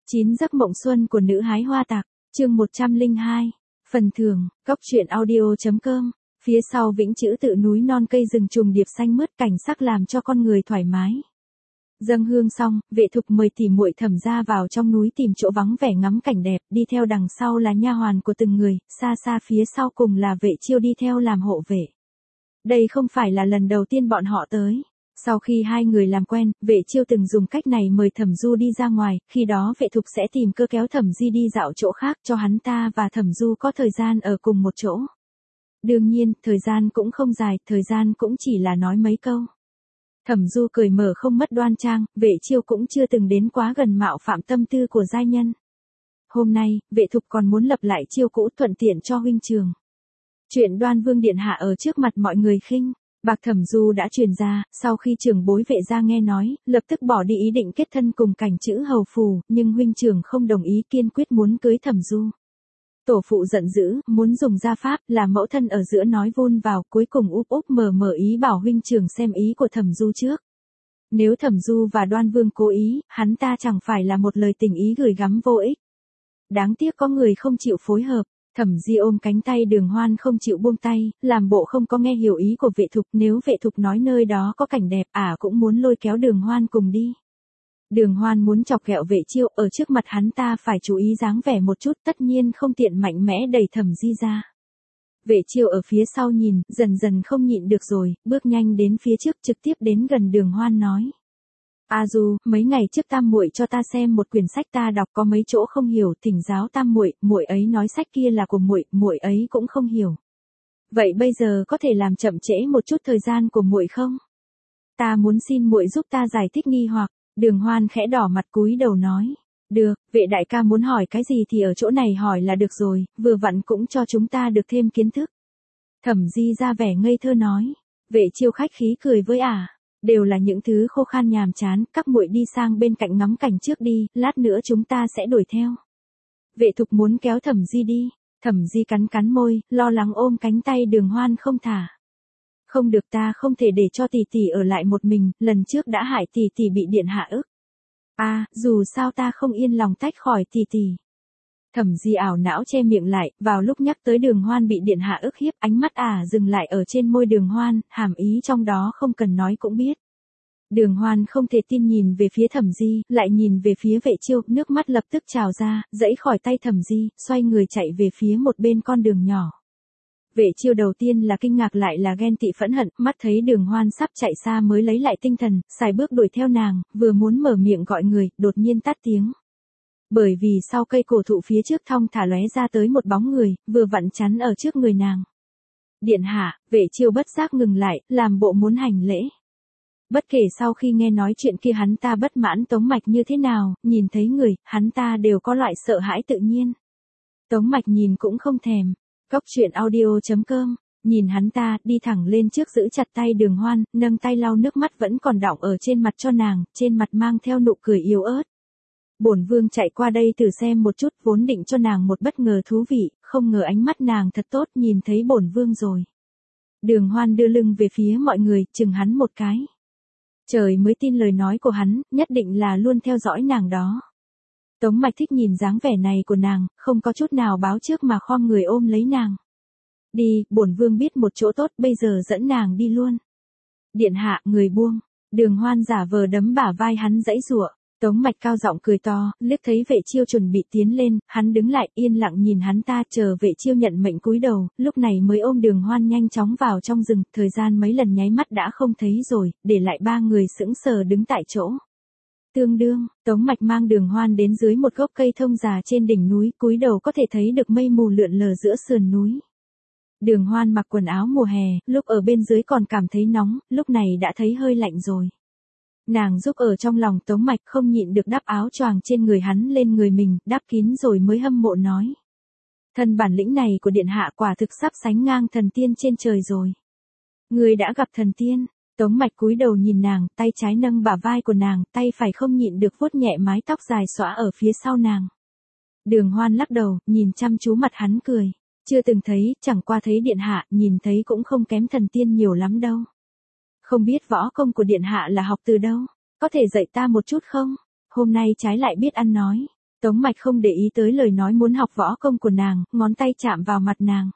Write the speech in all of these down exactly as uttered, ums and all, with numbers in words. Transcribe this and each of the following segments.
chín giấc mộng xuân của nữ hái hoa tạc, chương một trăm lẻ hai, phần thưởng, góc truyện audio chấm com. Phía sau vĩnh chữ tự núi non cây rừng trùng điệp xanh mướt, cảnh sắc làm cho con người thoải mái. Dâng hương xong, Vệ Thục mời tỉ muội Thẩm gia vào trong núi tìm chỗ vắng vẻ ngắm cảnh đẹp, đi theo đằng sau là nha hoàn của từng người, xa xa phía sau cùng là Vệ Chiêu đi theo làm hộ vệ. Đây không phải là lần đầu tiên bọn họ tới. Sau khi hai người làm quen, Vệ Chiêu từng dùng cách này mời Thẩm Du đi ra ngoài, khi đó Vệ Thục sẽ tìm cơ kéo Thẩm Di đi dạo chỗ khác cho hắn ta và Thẩm Du có thời gian ở cùng một chỗ. Đương nhiên, thời gian cũng không dài, thời gian cũng chỉ là nói mấy câu. Thẩm Du cười mở không mất đoan trang, Vệ Chiêu cũng chưa từng đến quá gần mạo phạm tâm tư của giai nhân. Hôm nay, Vệ Thục còn muốn lập lại chiêu cũ thuận tiện cho huynh trường. Chuyện Đoan Vương điện hạ ở trước mặt mọi người khinh bạc Thẩm Du đã truyền ra, sau khi trưởng bối Vệ gia nghe nói, lập tức bỏ đi ý định kết thân cùng Cảnh Chữ hầu phủ, nhưng huynh trưởng không đồng ý, kiên quyết muốn cưới Thẩm Du. Tổ phụ giận dữ, muốn dùng gia pháp, là mẫu thân ở giữa nói vun vào, cuối cùng úp úp mở mở ý bảo huynh trưởng xem ý của Thẩm Du trước. Nếu Thẩm Du và Đoan Vương cố ý, hắn ta chẳng phải là một lời tình ý gửi gắm vô ích. Đáng tiếc có người không chịu phối hợp. Thẩm Di ôm cánh tay Đường Hoan không chịu buông tay, làm bộ không có nghe hiểu ý của Vệ Thục, nếu Vệ Thục nói nơi đó có cảnh đẹp, ả à cũng muốn lôi kéo Đường Hoan cùng đi. Đường Hoan muốn chọc ghẹo Vệ Chiêu, ở trước mặt hắn ta phải chú ý dáng vẻ một chút, tất nhiên không tiện mạnh mẽ đẩy Thẩm Di ra. Vệ Chiêu ở phía sau nhìn, dần dần không nhịn được rồi, bước nhanh đến phía trước, trực tiếp đến gần Đường Hoan nói: "A Du, mấy ngày trước Tam muội cho ta xem một quyển sách ta đọc có mấy chỗ không hiểu, thỉnh giáo Tam muội, muội ấy nói sách kia là của muội, muội ấy cũng không hiểu. Vậy bây giờ có thể làm chậm trễ một chút thời gian của muội không? Ta muốn xin muội giúp ta giải thích nghi hoặc." Đường Hoan khẽ đỏ mặt cúi đầu nói: "Được, Vệ đại ca muốn hỏi cái gì thì ở chỗ này hỏi là được rồi, vừa vặn cũng cho chúng ta được thêm kiến thức." Thẩm Di ra vẻ ngây thơ nói. Vệ Chiêu khách khí cười với ả: "Đều là những thứ khô khan nhàm chán, các muội đi sang bên cạnh ngắm cảnh trước đi, lát nữa chúng ta sẽ đuổi theo." Vệ Thục muốn kéo Thẩm Di đi, Thẩm Di cắn cắn môi, lo lắng ôm cánh tay Đường Hoan không thả. "Không được, ta không thể để cho tỷ tỷ ở lại một mình, lần trước đã hại tỷ tỷ bị điện hạ ức. A, à, dù sao ta không yên lòng tách khỏi tỷ tỷ." Thẩm Di ảo não che miệng lại, vào lúc nhắc tới Đường Hoan bị điện hạ ức hiếp, ánh mắt ả à dừng lại ở trên môi Đường Hoan, hàm ý trong đó không cần nói cũng biết. Đường Hoan không thể tin nhìn về phía Thẩm Di, lại nhìn về phía Vệ Chiêu, nước mắt lập tức trào ra, giãy khỏi tay Thẩm Di, xoay người chạy về phía một bên con đường nhỏ. Vệ Chiêu đầu tiên là kinh ngạc lại là ghen tị phẫn hận, mắt thấy Đường Hoan sắp chạy xa mới lấy lại tinh thần, sải bước đuổi theo nàng, vừa muốn mở miệng gọi người, đột nhiên tắt tiếng. Bởi vì sau cây cổ thụ phía trước thong thả lóe ra tới một bóng người, vừa vặn chắn ở trước người nàng. "Điện hạ." Vệ Chiêu bất giác ngừng lại, làm bộ muốn hành lễ. Bất kể sau khi nghe nói chuyện kia hắn ta bất mãn Tống Mạch như thế nào, nhìn thấy người, hắn ta đều có loại sợ hãi tự nhiên. Tống Mạch nhìn cũng không thèm. Góc truyện audio chấm com, nhìn hắn ta, đi thẳng lên trước giữ chặt tay Đường Hoan, nâng tay lau nước mắt vẫn còn đọng ở trên mặt cho nàng, trên mặt mang theo nụ cười yếu ớt. "Bổn vương chạy qua đây thử xem một chút, vốn định cho nàng một bất ngờ thú vị, không ngờ ánh mắt nàng thật tốt, nhìn thấy bổn vương rồi." Đường Hoan đưa lưng về phía mọi người, chừng hắn một cái. Trời mới tin lời nói của hắn, nhất định là luôn theo dõi nàng đó. Tống Mạch thích nhìn dáng vẻ này của nàng, không có chút nào báo trước mà khom người ôm lấy nàng. "Đi, bổn vương biết một chỗ tốt, bây giờ dẫn nàng đi luôn." "Điện hạ." Người buông. Đường Hoan giả vờ đấm bả vai hắn giãy giụa. Tống Mạch cao giọng cười to, liếc thấy Vệ Chiêu chuẩn bị tiến lên, hắn đứng lại, yên lặng nhìn hắn ta, chờ Vệ Chiêu nhận mệnh cúi đầu, lúc này mới ôm Đường Hoan nhanh chóng vào trong rừng, thời gian mấy lần nháy mắt đã không thấy rồi, để lại ba người sững sờ đứng tại chỗ. Tương đương, Tống Mạch mang Đường Hoan đến dưới một gốc cây thông già trên đỉnh núi, cúi đầu có thể thấy được mây mù lượn lờ giữa sườn núi. Đường Hoan mặc quần áo mùa hè, lúc ở bên dưới còn cảm thấy nóng, lúc này đã thấy hơi lạnh rồi. Nàng giúp ở trong lòng Tống Mạch, không nhịn được đắp áo choàng trên người hắn lên người mình, đắp kín rồi mới hâm mộ nói: "Thân bản lĩnh này của điện hạ quả thực sắp sánh ngang thần tiên trên trời rồi. Người đã gặp thần tiên." Tống Mạch cúi đầu nhìn nàng, tay trái nâng bả vai của nàng, tay phải không nhịn được vuốt nhẹ mái tóc dài xõa ở phía sau nàng. Đường Hoan lắc đầu, nhìn chăm chú mặt hắn cười: "Chưa từng thấy, chẳng qua thấy điện hạ, nhìn thấy cũng không kém thần tiên nhiều lắm đâu. Không biết võ công của điện hạ là học từ đâu, có thể dạy ta một chút không? Hôm nay trái lại biết ăn nói." Tống Mạch không để ý tới lời nói muốn học võ công của nàng, ngón tay chạm vào mặt nàng.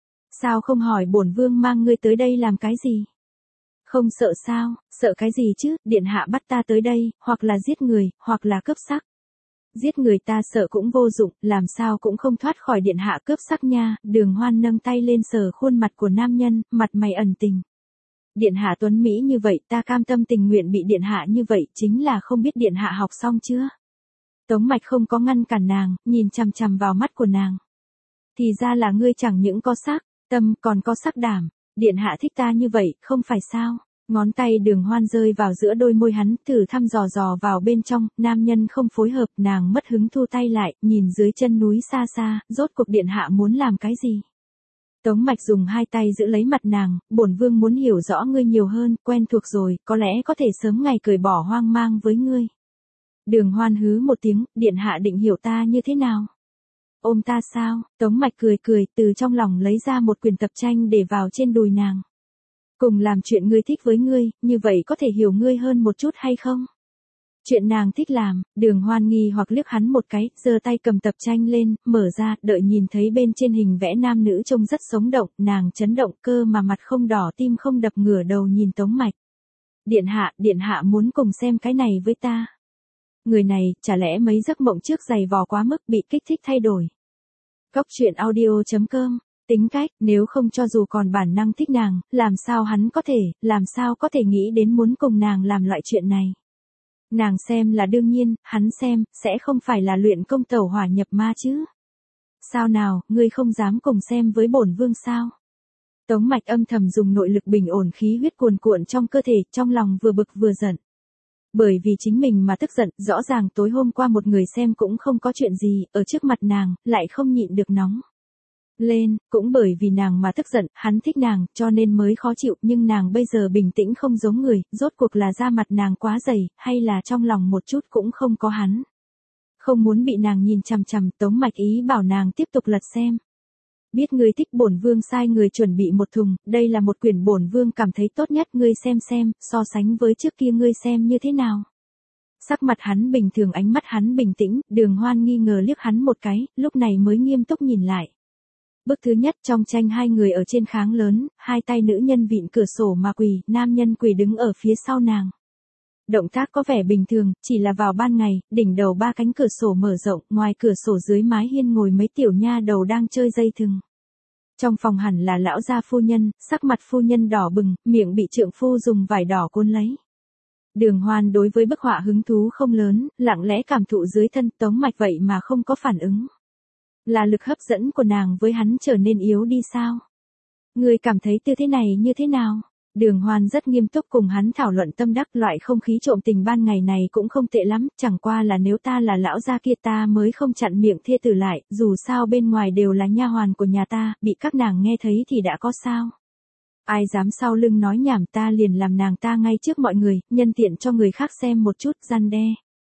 Sao không hỏi bổn vương mang ngươi tới đây làm cái gì? Không sợ sao, sợ cái gì chứ, điện hạ bắt ta tới đây, hoặc là giết người, hoặc là cướp sắc. Giết người ta sợ cũng vô dụng, làm sao cũng không thoát khỏi điện hạ cướp sắc nha. Đường Hoan nâng tay lên sờ khuôn mặt của nam nhân, mặt mày ẩn tình. Điện hạ tuấn Mỹ như vậy, ta cam tâm tình nguyện bị điện hạ như vậy, chính là không biết điện hạ học xong chưa? Tống Mạch không có ngăn cản nàng, nhìn chằm chằm vào mắt của nàng. Thì ra là ngươi chẳng những có sắc tâm, còn có sắc đảm. Điện hạ thích ta như vậy, không phải sao? Ngón tay Đường Hoan rơi vào giữa đôi môi hắn, thử thăm dò dò vào bên trong, nam nhân không phối hợp, nàng mất hứng thu tay lại, nhìn dưới chân núi xa xa, rốt cuộc điện hạ muốn làm cái gì? Tống Mạch dùng hai tay giữ lấy mặt nàng, bổn vương muốn hiểu rõ ngươi nhiều hơn, quen thuộc rồi, có lẽ có thể sớm ngày cởi bỏ hoang mang với ngươi. Đường Hoan hứ một tiếng, điện hạ định hiểu ta như thế nào? Ôm ta sao? Tống Mạch cười cười, từ trong lòng lấy ra một quyển tập tranh để vào trên đùi nàng. Cùng làm chuyện ngươi thích với ngươi, như vậy có thể hiểu ngươi hơn một chút hay không? Chuyện nàng thích làm. Đường Hoan nghi hoặc liếc hắn một cái, giơ tay cầm tập tranh lên, mở ra, đợi nhìn thấy bên trên hình vẽ nam nữ trông rất sống động, nàng chấn động, cơ mà mặt không đỏ tim không đập, ngửa đầu nhìn Tống Mạch. Điện hạ, điện hạ muốn cùng xem cái này với ta. Người này, chả lẽ mấy giấc mộng trước dày vò quá mức, bị kích thích thay đổi. Cốc truyện audio chấm com. Tính cách, nếu không cho dù còn bản năng thích nàng, làm sao hắn có thể, làm sao có thể nghĩ đến muốn cùng nàng làm loại chuyện này. Nàng xem là đương nhiên, hắn xem, sẽ không phải là luyện công tẩu hỏa nhập ma chứ. Sao nào, ngươi không dám cùng xem với bổn vương sao? Tống Mạch âm thầm dùng nội lực bình ổn khí huyết cuồn cuộn trong cơ thể, trong lòng vừa bực vừa giận. Bởi vì chính mình mà tức giận, rõ ràng tối hôm qua một người xem cũng không có chuyện gì, ở trước mặt nàng, lại không nhịn được nóng lên, cũng bởi vì nàng mà tức giận, hắn thích nàng, cho nên mới khó chịu, nhưng nàng bây giờ bình tĩnh không giống người, rốt cuộc là da mặt nàng quá dày, hay là trong lòng một chút cũng không có hắn. Không muốn bị nàng nhìn chằm chằm, Tống Mạch ý bảo nàng tiếp tục lật xem. Biết ngươi thích bổn vương sai người chuẩn bị một thùng, đây là một quyển bổn vương cảm thấy tốt nhất, ngươi xem xem, so sánh với trước kia ngươi xem như thế nào. Sắc mặt hắn bình thường, ánh mắt hắn bình tĩnh, Đường Hoan nghi ngờ liếc hắn một cái, lúc này mới nghiêm túc nhìn lại. Bức thứ nhất, trong tranh hai người ở trên kháng lớn, hai tay nữ nhân vịn cửa sổ mà quỳ, nam nhân quỳ đứng ở phía sau nàng. Động tác có vẻ bình thường, chỉ là vào ban ngày, đỉnh đầu ba cánh cửa sổ mở rộng, ngoài cửa sổ dưới mái hiên ngồi mấy tiểu nha đầu đang chơi dây thừng. Trong phòng hẳn là lão gia phu nhân, sắc mặt phu nhân đỏ bừng, miệng bị trượng phu dùng vải đỏ cuốn lấy. Đường Hoan đối với bức họa hứng thú không lớn, lặng lẽ cảm thụ dưới thân Tống Mạch vậy mà không có phản ứng. Là lực hấp dẫn của nàng với hắn trở nên yếu đi sao? Ngươi cảm thấy tư thế này như thế nào? Đường Hoan rất nghiêm túc cùng hắn thảo luận tâm đắc, loại không khí trộm tình ban ngày này cũng không tệ lắm, chẳng qua là nếu ta là lão gia kia ta mới không chặn miệng thê tử lại, dù sao bên ngoài đều là nha hoàn của nhà ta, bị các nàng nghe thấy thì đã có sao? Ai dám sau lưng nói nhảm, ta liền làm nàng ta ngay trước mọi người, nhân tiện cho người khác xem một chút, gian đe.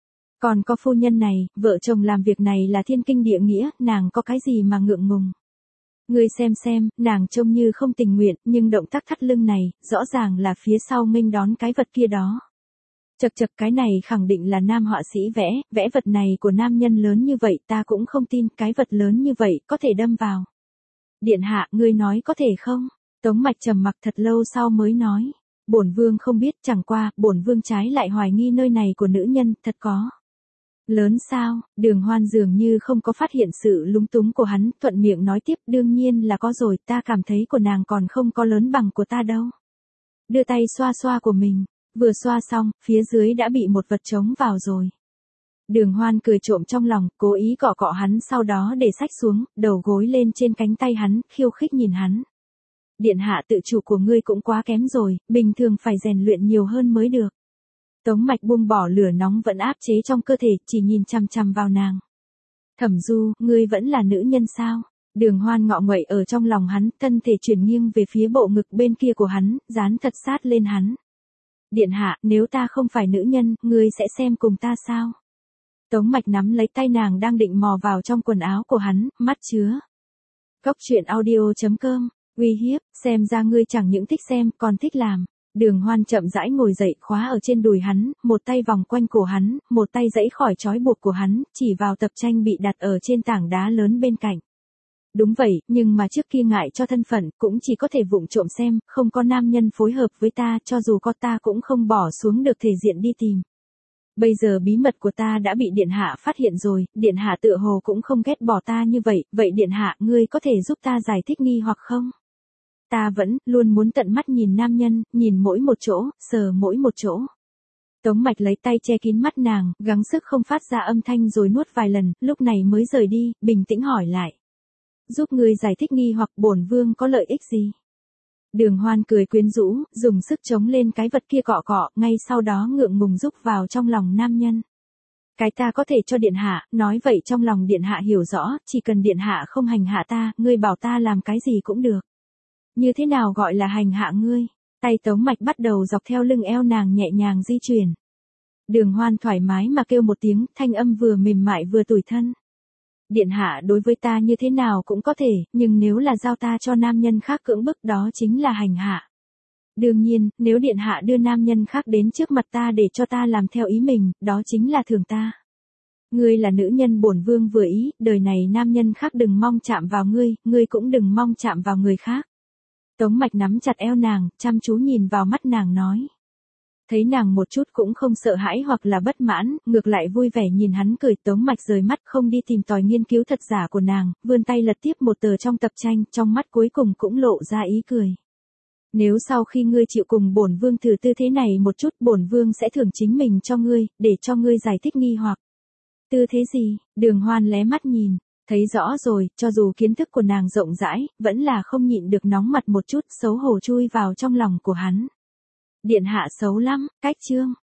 Còn có phu nhân này, vợ chồng làm việc này là thiên kinh địa nghĩa, nàng có cái gì mà ngượng ngùng. Ngươi xem xem, nàng trông như không tình nguyện, nhưng động tác thắt lưng này, rõ ràng là phía sau nghênh đón cái vật kia đó. Chật chật, cái này khẳng định là nam họa sĩ vẽ, vẽ vật này của nam nhân lớn như vậy ta cũng không tin, cái vật lớn như vậy, có thể đâm vào. Điện hạ, ngươi nói có thể không? Tống Mạch trầm mặc thật lâu sau mới nói. Bổn vương không biết, chẳng qua, bổn vương trái lại hoài nghi nơi này của nữ nhân, thật có. Lớn sao? Đường Hoan dường như không có phát hiện sự lúng túng của hắn, thuận miệng nói tiếp, đương nhiên là có rồi, ta cảm thấy của nàng còn không có lớn bằng của ta đâu. Đưa tay xoa xoa của mình, vừa xoa xong, phía dưới đã bị một vật trống vào rồi. Đường Hoan cười trộm trong lòng, cố ý cọ cọ hắn, sau đó để xách xuống, đầu gối lên trên cánh tay hắn, khiêu khích nhìn hắn. Điện hạ tự chủ của ngươi cũng quá kém rồi, bình thường phải rèn luyện nhiều hơn mới được. Tống Mạch buông bỏ lửa nóng vẫn áp chế trong cơ thể, chỉ nhìn chằm chằm vào nàng. Thẩm Du, ngươi vẫn là nữ nhân sao? Đường Hoan ngọ nguậy ở trong lòng hắn, thân thể chuyển nghiêng về phía bộ ngực bên kia của hắn, dán thật sát lên hắn. Điện hạ, nếu ta không phải nữ nhân, ngươi sẽ xem cùng ta sao? Tống Mạch nắm lấy tay nàng đang định mò vào trong quần áo của hắn, mắt chứa. Cốc truyện audio chấm com, uy hiếp, xem ra ngươi chẳng những thích xem, còn thích làm. Đường Hoan chậm rãi ngồi dậy, khóa ở trên đùi hắn, một tay vòng quanh cổ hắn, một tay giãy khỏi trói buộc của hắn, chỉ vào tập tranh bị đặt ở trên tảng đá lớn bên cạnh. Đúng vậy, nhưng mà trước kia ngại cho thân phận, cũng chỉ có thể vụng trộm xem, không có nam nhân phối hợp với ta, cho dù có ta cũng không bỏ xuống được thể diện đi tìm. Bây giờ bí mật của ta đã bị điện hạ phát hiện rồi, điện hạ tựa hồ cũng không ghét bỏ ta như vậy, vậy điện hạ, ngươi có thể giúp ta giải thích nghi hoặc không? Ta vẫn luôn muốn tận mắt nhìn nam nhân, nhìn mỗi một chỗ, sờ mỗi một chỗ. Tống Mạch lấy tay che kín mắt nàng, gắng sức không phát ra âm thanh rồi nuốt vài lần, lúc này mới rời đi, bình tĩnh hỏi lại. Giúp ngươi giải thích nghi hoặc bổn vương có lợi ích gì? Đường Hoan cười quyến rũ, dùng sức chống lên cái vật kia cọ cọ, ngay sau đó ngượng ngùng rúc vào trong lòng nam nhân. Cái ta có thể cho điện hạ, nói vậy trong lòng điện hạ hiểu rõ, chỉ cần điện hạ không hành hạ ta, ngươi bảo ta làm cái gì cũng được. Như thế nào gọi là hành hạ ngươi? Tay Tống Mạch bắt đầu dọc theo lưng eo nàng nhẹ nhàng di chuyển. Đường Hoan thoải mái mà kêu một tiếng, thanh âm vừa mềm mại vừa tủi thân. Điện hạ đối với ta như thế nào cũng có thể, nhưng nếu là giao ta cho nam nhân khác cưỡng bức đó chính là hành hạ. Đương nhiên, nếu điện hạ đưa nam nhân khác đến trước mặt ta để cho ta làm theo ý mình, đó chính là thường ta. Ngươi là nữ nhân bổn vương vừa ý, đời này nam nhân khác đừng mong chạm vào ngươi, ngươi cũng đừng mong chạm vào người khác. Tống Mạch nắm chặt eo nàng, chăm chú nhìn vào mắt nàng nói. Thấy nàng một chút cũng không sợ hãi hoặc là bất mãn, ngược lại vui vẻ nhìn hắn cười. Tống Mạch rời mắt không đi tìm tòi nghiên cứu thật giả của nàng, vươn tay lật tiếp một tờ trong tập tranh, trong mắt cuối cùng cũng lộ ra ý cười. Nếu sau khi ngươi chịu cùng bổn vương thử tư thế này một chút, bổn vương sẽ thưởng chính mình cho ngươi, để cho ngươi giải thích nghi hoặc. Tư thế gì? Đường Hoan lé mắt nhìn, thấy rõ rồi, cho dù kiến thức của nàng rộng rãi, vẫn là không nhịn được nóng mặt một chút, xấu hổ chui vào trong lòng của hắn. Điện hạ xấu lắm, cách chương.